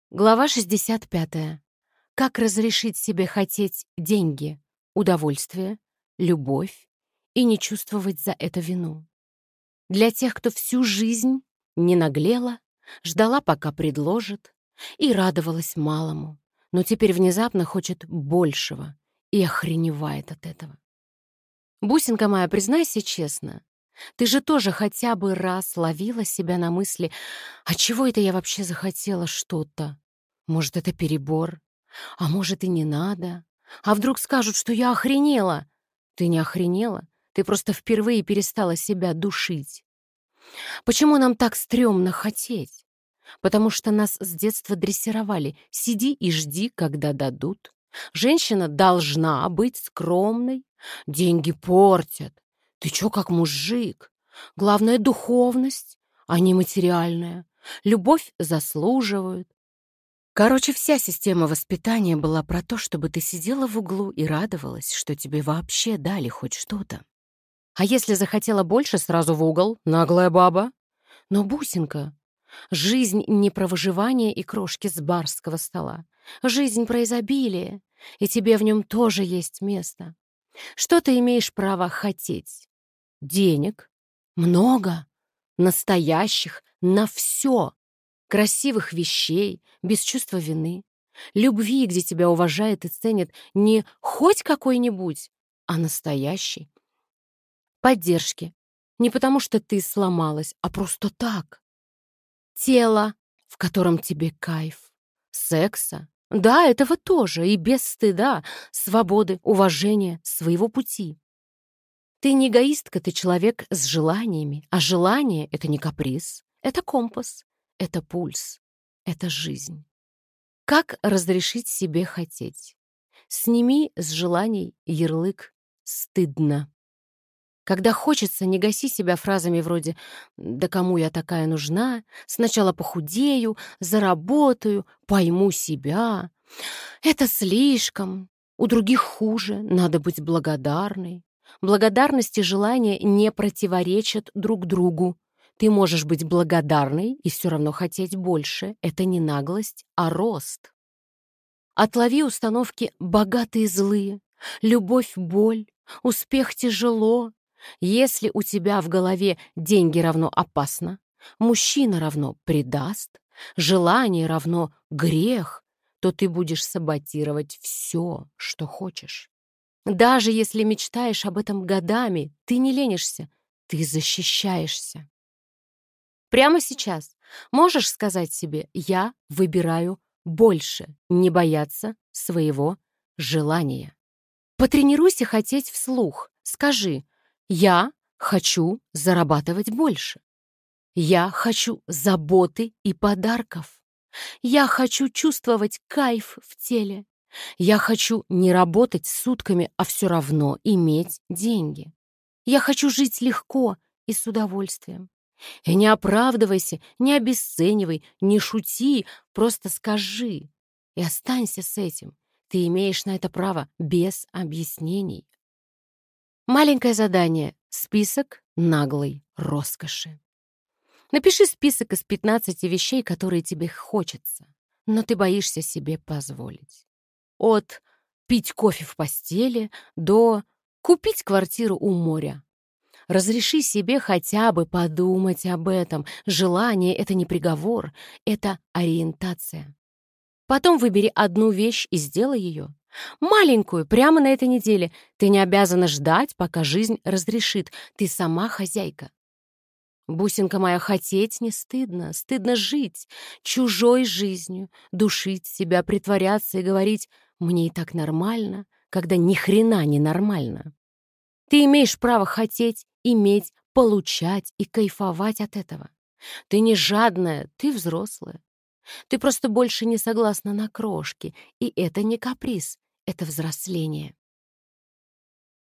Глава 65. Как разрешить себе хотеть деньги, удовольствие, любовь и не чувствовать за это вину? Для тех, кто всю жизнь не наглела, ждала, пока предложат, и радовалась малому, но теперь внезапно хочет большего и охреневает от этого. Бусинка моя, признайся честно, ты же тоже хотя бы раз ловила себя на мысли: «А чего это я вообще захотела что-то? Может, это перебор? А может, и не надо? А вдруг скажут, что я охренела?» Ты не охренела, ты просто впервые перестала себя душить. Почему нам так стрёмно хотеть? Потому что нас с детства дрессировали: сиди и жди, когда дадут. Женщина должна быть скромной. Деньги портят. Ты чё как мужик? Главное — духовность, а не материальная. Любовь заслуживают. Короче, вся система воспитания была про то, чтобы ты сидела в углу и радовалась, что тебе вообще дали хоть что-то. А если захотела больше, сразу в угол, наглая баба. Но, Бусинка, жизнь не про выживание и крошки с барского стола. Жизнь про изобилие, и тебе в нем тоже есть место. Что ты имеешь право хотеть? Денег. Много. Настоящих. На все. Красивых вещей, без чувства вины. Любви, где тебя уважают и ценят не хоть какой-нибудь, а настоящий. Поддержки. Не потому что ты сломалась, а просто так. Тело, в котором тебе кайф. Секса. Да, этого тоже, и без стыда, свободы, уважения, своего пути. Ты не эгоистка, ты человек с желаниями, а желание — это не каприз, это компас, это пульс, это жизнь. Как разрешить себе хотеть? Сними с желаний ярлык «стыдно». Когда хочется, не гаси себя фразами вроде «да кому я такая нужна?», «сначала похудею», «заработаю», «пойму себя». Это слишком. У других хуже, надо быть благодарной. Благодарность и желание не противоречат друг другу. Ты можешь быть благодарной и все равно хотеть больше. Это не наглость, а рост. Отлови установки «богатые злые», «любовь боль», «успех тяжело». Если у тебя в голове деньги равно опасно, мужчина равно предаст, желание равно грех, то ты будешь саботировать все, что хочешь. Даже если мечтаешь об этом годами, ты не ленишься, ты защищаешься. Прямо сейчас можешь сказать себе: «Я выбираю больше, не бояться своего желания». Потренируйся хотеть вслух. Скажи: «Я хочу зарабатывать больше. Я хочу заботы и подарков. Я хочу чувствовать кайф в теле. Я хочу не работать сутками, а все равно иметь деньги. Я хочу жить легко и с удовольствием». И не оправдывайся, не обесценивай, не шути, просто скажи. И останься с этим. Ты имеешь на это право без объяснений. Маленькое задание. Список наглой роскоши. Напиши список из 15 вещей, которые тебе хочется, но ты боишься себе позволить. От пить кофе в постели до купить квартиру у моря. Разреши себе хотя бы подумать об этом. Желание — это не приговор, это ориентация. Потом выбери одну вещь и сделай ее. Маленькую, прямо на этой неделе. Ты не обязана ждать, пока жизнь разрешит. Ты сама хозяйка. Бусинка моя, хотеть не стыдно. Стыдно жить чужой жизнью, душить себя, притворяться и говорить: «мне и так нормально», когда ни хрена не нормально. Ты имеешь право хотеть, иметь, получать и кайфовать от этого. Ты не жадная, ты взрослая. Ты просто больше не согласна на крошки, и это не каприз, это взросление.